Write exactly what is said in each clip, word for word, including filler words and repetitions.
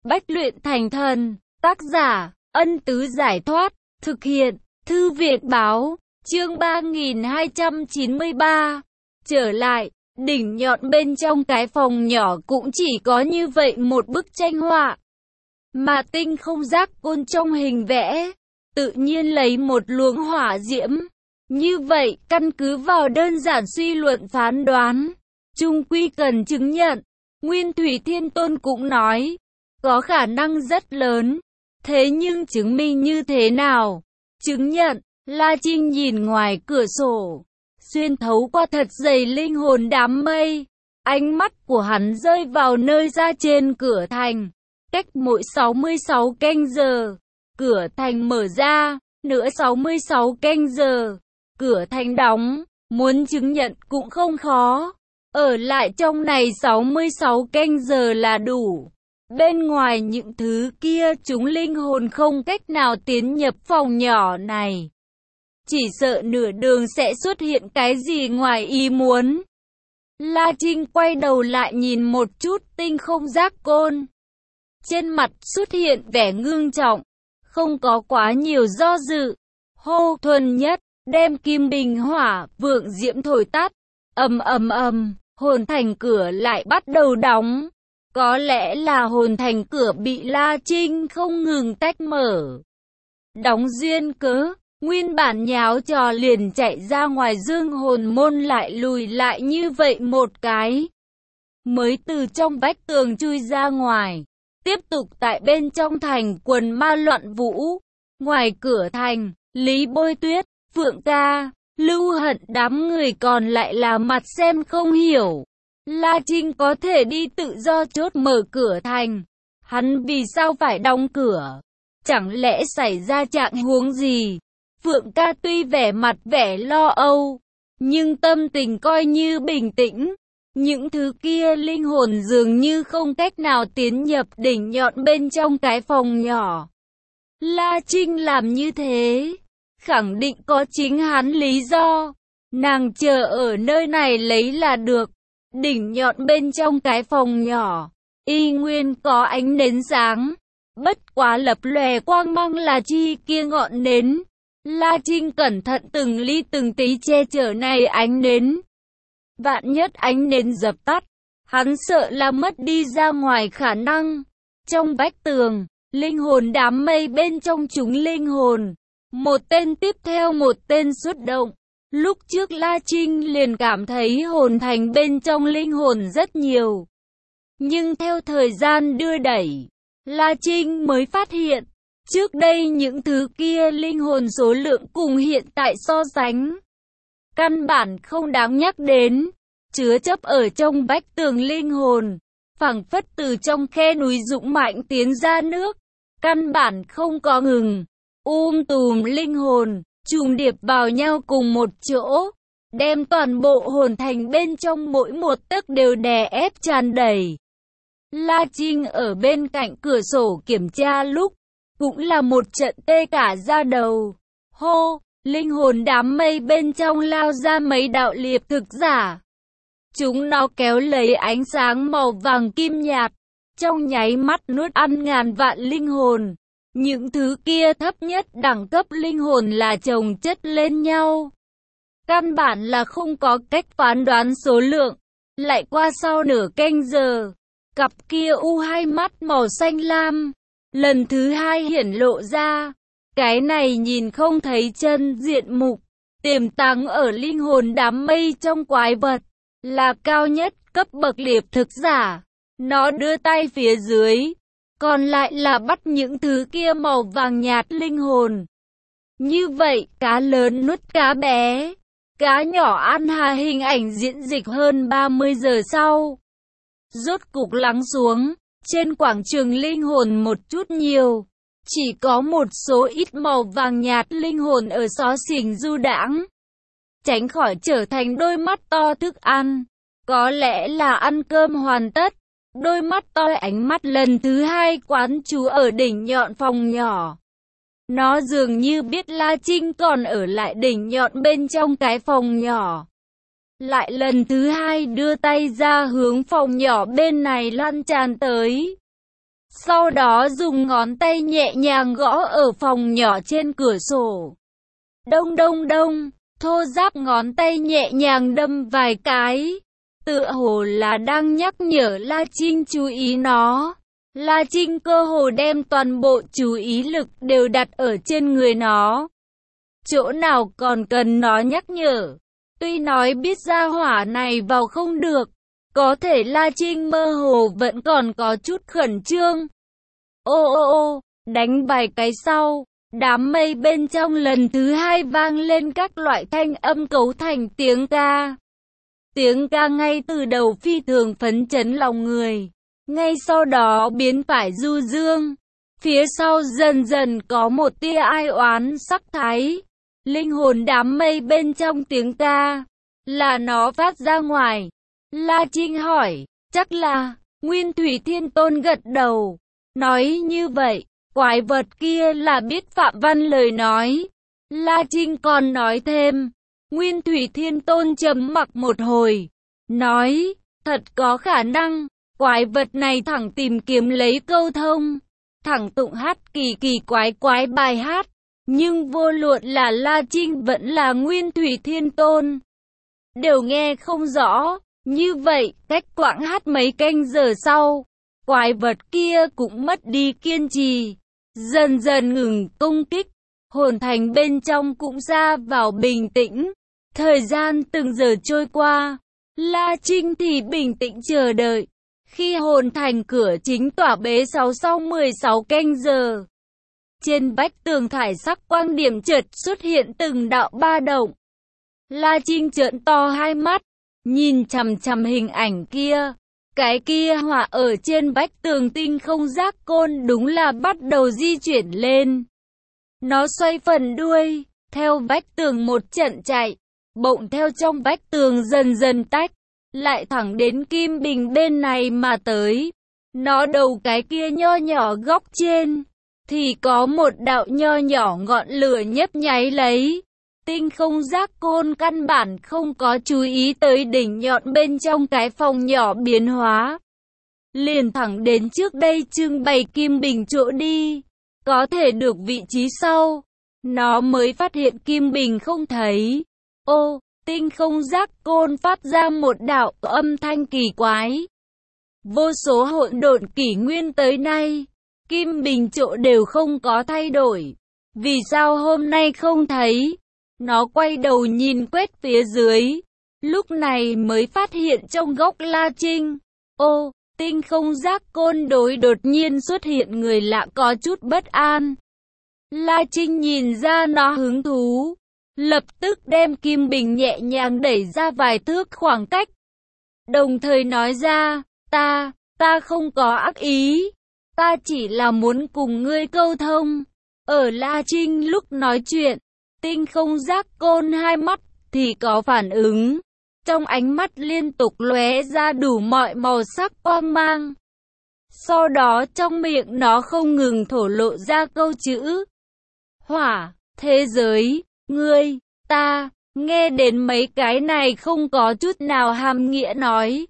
Bách luyện thành thần, tác giả, Ân Tứ Giải Thoát, thực hiện, Thư Việt Báo, chương ba nghìn hai trăm chín mươi ba. Trở lại, đỉnh nhọn bên trong cái phòng nhỏ cũng chỉ có như vậy một bức tranh họa. Mà tinh không giác côn trong hình vẽ, tự nhiên lấy một luồng hỏa diễm. Như vậy, căn cứ vào đơn giản suy luận phán đoán, chung quy cần chứng nhận. Nguyên Thủy Thiên Tôn cũng nói, có khả năng rất lớn. Thế nhưng chứng minh như thế nào? Chứng nhận, La Trinh nhìn ngoài cửa sổ, xuyên thấu qua thật dày linh hồn đám mây. Ánh mắt của hắn rơi vào nơi ra trên cửa thành. Cách mỗi sáu mươi sáu canh giờ, cửa thành mở ra, nữa sáu mươi sáu canh giờ, cửa thành đóng. Muốn chứng nhận cũng không khó. Ở lại trong này sáu mươi sáu canh giờ là đủ. Bên ngoài những thứ kia chúng linh hồn không cách nào tiến nhập phòng nhỏ này. Chỉ sợ nửa đường sẽ xuất hiện cái gì ngoài ý muốn. La Trinh quay đầu lại nhìn một chút tinh không giác côn. Trên mặt xuất hiện vẻ ngưng trọng, không có quá nhiều do dự. Hô thuần nhất, đem kim bình hỏa, vượng diễm thổi tắt. Ầm ầm ầm, hồn thành cửa lại bắt đầu đóng. Có lẽ là hồn thành cửa bị La Trinh không ngừng tách mở. Đóng duyên cớ, nguyên bản nháo trò liền chạy ra ngoài dương hồn môn lại lùi lại như vậy một cái. Mới từ trong vách tường chui ra ngoài. Tiếp tục tại bên trong thành quần ma loạn vũ. Ngoài cửa thành, Lý Bôi Tuyết, Phượng Ca, Lưu Hận đám người còn lại là mặt xem không hiểu. La Trinh có thể đi tự do chốt mở cửa thành. Hắn vì sao phải đóng cửa? Chẳng lẽ xảy ra trạng huống gì? Phượng Ca tuy vẻ mặt vẻ lo âu, nhưng tâm tình coi như bình tĩnh. Những thứ kia linh hồn dường như không cách nào tiến nhập đỉnh nhọn bên trong cái phòng nhỏ. La Trinh làm như thế, khẳng định có chính hắn lý do. Nàng chờ ở nơi này lấy là được. Đỉnh nhọn bên trong cái phòng nhỏ, y nguyên có ánh nến sáng. Bất quá lập lòe quang mang là chi kia ngọn nến. La Trinh cẩn thận từng ly từng tí che chở này ánh nến. Vạn nhất ánh nến dập tắt, hắn sợ là mất đi ra ngoài khả năng. Trong vách tường, linh hồn đám mây bên trong chúng linh hồn. Một tên tiếp theo một tên xuất động. Lúc trước La Trinh liền cảm thấy hồn thành bên trong linh hồn rất nhiều. Nhưng theo thời gian đưa đẩy, La Trinh mới phát hiện, trước đây những thứ kia linh hồn số lượng cùng hiện tại so sánh. Căn bản không đáng nhắc đến, chứa chấp ở trong vách tường linh hồn, phảng phất từ trong khe núi dũng mạnh tiến ra nước. Căn bản không có ngừng, um tùm linh hồn trùng điệp vào nhau cùng một chỗ, đem toàn bộ hồn thành bên trong mỗi một tấc đều đè ép tràn đầy. La Trinh ở bên cạnh cửa sổ kiểm tra lúc, cũng là một trận tê cả da đầu. Hô, linh hồn đám mây bên trong lao ra mấy đạo liệp thực giả. Chúng nó kéo lấy ánh sáng màu vàng kim nhạt, trong nháy mắt nuốt ăn ngàn vạn linh hồn. Những thứ kia thấp nhất đẳng cấp linh hồn là chồng chất lên nhau. Căn bản là không có cách phán đoán số lượng. Lại qua sau nửa canh giờ, cặp kia u hai mắt màu xanh lam lần thứ hai hiển lộ ra. Cái này nhìn không thấy chân diện mục, tiềm tàng ở linh hồn đám mây trong quái vật, là cao nhất cấp bậc liệp thực giả. Nó đưa tay phía dưới, còn lại là bắt những thứ kia màu vàng nhạt linh hồn. Như vậy, cá lớn nuốt cá bé, cá nhỏ ăn hà hình ảnh diễn dịch hơn ba mươi giờ sau. Rốt cục lắng xuống, trên quảng trường linh hồn một chút nhiều. Chỉ có một số ít màu vàng nhạt linh hồn ở xó xỉnh du đãng. Tránh khỏi trở thành đôi mắt to thức ăn. Có lẽ là ăn cơm hoàn tất. Đôi mắt to ánh mắt lần thứ hai quán trú ở đỉnh nhọn phòng nhỏ. Nó dường như biết La Trinh còn ở lại đỉnh nhọn bên trong cái phòng nhỏ. Lại lần thứ hai đưa tay ra hướng phòng nhỏ bên này lan tràn tới. Sau đó dùng ngón tay nhẹ nhàng gõ ở phòng nhỏ trên cửa sổ. Đông đông đông, thô ráp ngón tay nhẹ nhàng đâm vài cái. Tựa hồ là đang nhắc nhở La Trinh chú ý nó. La Trinh cơ hồ đem toàn bộ chú ý lực đều đặt ở trên người nó. Chỗ nào còn cần nó nhắc nhở. Tuy nói biết ra hỏa này vào không được, có thể La Trinh mơ hồ vẫn còn có chút khẩn trương. Ô ô ô, đánh vài cái sau, đám mây bên trong lần thứ hai vang lên các loại thanh âm cấu thành tiếng ca. Tiếng ca ngay từ đầu phi thường phấn chấn lòng người, ngay sau đó biến phải du dương. Phía sau dần dần có một tia ai oán sắc thái. Linh hồn đám mây bên trong tiếng ca, là nó phát ra ngoài. La Trinh hỏi, chắc là, Nguyên Thủy Thiên Tôn gật đầu. Nói như vậy, quái vật kia là biết Phạm Văn lời nói. La Trinh còn nói thêm. Nguyên Thủy Thiên Tôn trầm mặc một hồi, nói, thật có khả năng, quái vật này thẳng tìm kiếm lấy câu thông, thẳng tụng hát kỳ kỳ quái quái bài hát, nhưng vô luận là La Trinh vẫn là Nguyên Thủy Thiên Tôn, đều nghe không rõ. Như vậy, cách quãng hát mấy canh giờ sau, quái vật kia cũng mất đi kiên trì, dần dần ngừng công kích, hồn thành bên trong cũng ra vào bình tĩnh. Thời gian từng giờ trôi qua, La Trinh thì bình tĩnh chờ đợi. Khi hồn thành cửa chính tỏa bế sáu sau mười sáu canh giờ, trên vách tường thải sắc quang điểm chợt xuất hiện từng đạo ba động. La Trinh trợn to hai mắt, nhìn chằm chằm hình ảnh kia. Cái kia họa ở trên vách tường tinh không giác côn đúng là bắt đầu di chuyển lên. Nó xoay phần đuôi, theo vách tường một trận chạy. Bỗng theo trong vách tường dần dần tách, lại thẳng đến Kim Bình bên này mà tới. Nó đầu cái kia nho nhỏ góc trên, thì có một đạo nho nhỏ ngọn lửa nhấp nháy lấy. Tinh không giác côn căn bản không có chú ý tới đỉnh nhọn bên trong cái phòng nhỏ biến hóa. Liền thẳng đến trước đây trưng bày Kim Bình chỗ đi, có thể được vị trí sau. Nó mới phát hiện Kim Bình không thấy. Ô, tinh không giác côn phát ra một đạo âm thanh kỳ quái. Vô số hỗn độn kỷ nguyên tới nay, Kim Bình chỗ đều không có thay đổi. Vì sao hôm nay không thấy? Nó quay đầu nhìn quét phía dưới, lúc này mới phát hiện trong góc La Trinh. Ô, tinh không giác côn đối đột nhiên xuất hiện người lạ có chút bất an. La Trinh nhìn ra nó hứng thú, lập tức đem Kim Bình nhẹ nhàng đẩy ra vài thước khoảng cách. Đồng thời nói ra, ta, ta không có ác ý, ta chỉ là muốn cùng ngươi câu thông. Ở La Trinh lúc nói chuyện, tinh không giác côn hai mắt thì có phản ứng. Trong ánh mắt liên tục lóe ra đủ mọi màu sắc quang mang. Sau đó trong miệng nó không ngừng thổ lộ ra câu chữ hỏa, thế giới, ngươi, ta, nghe đến mấy cái này không có chút nào hàm nghĩa nói.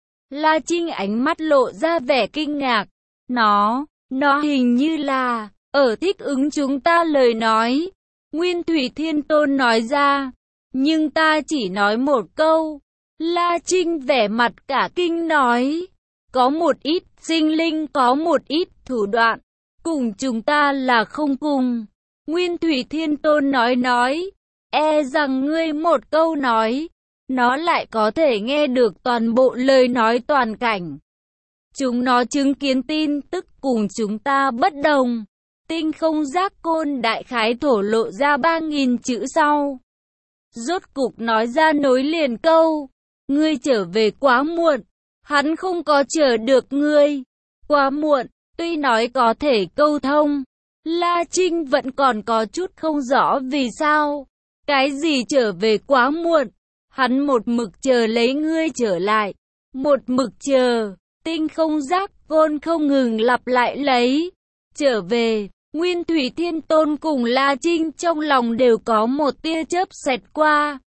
La Trinh ánh mắt lộ ra vẻ kinh ngạc. Nó, nó hình như là, ở thích ứng chúng ta lời nói. Nguyên Thủy Thiên Tôn nói ra, nhưng ta chỉ nói một câu. La Trinh vẻ mặt cả kinh nói, có một ít sinh linh có một ít thủ đoạn, cùng chúng ta là không cùng. Nguyên Thủy Thiên Tôn nói nói, e rằng ngươi một câu nói, nó lại có thể nghe được toàn bộ lời nói toàn cảnh. Chúng nó chứng kiến tin tức cùng chúng ta bất đồng. Tinh không giác côn đại khái thổ lộ ra ba nghìn chữ sau. Rốt cục nói ra nối liền câu, ngươi trở về quá muộn, hắn không có chờ được ngươi. Quá muộn, tuy nói có thể câu thông, La Trinh vẫn còn có chút không rõ vì sao. Cái gì trở về quá muộn, hắn một mực chờ lấy ngươi trở lại, một mực chờ. Tinh không giác côn không ngừng lặp lại lấy, trở về. Nguyên Thủy Thiên Tôn cùng La Trinh trong lòng đều có một tia chớp xẹt qua.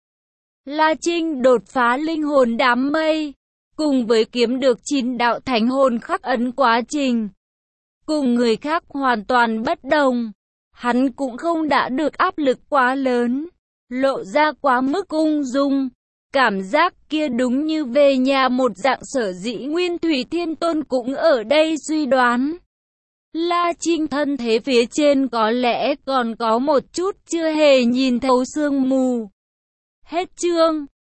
La Trinh đột phá linh hồn đám mây, cùng với kiếm được chín đạo thánh hồn khắc ấn quá trình. cùng người khác hoàn toàn bất đồng. Hắn cũng không đã được áp lực quá lớn, lộ ra quá mức ung dung. Cảm giác kia đúng như về nhà một dạng. Sở dĩ Nguyên Thủy Thiên Tôn cũng ở đây suy đoán. La Trinh thân thế phía trên có lẽ còn có một chút chưa hề nhìn thấu sương mù. Hết chương.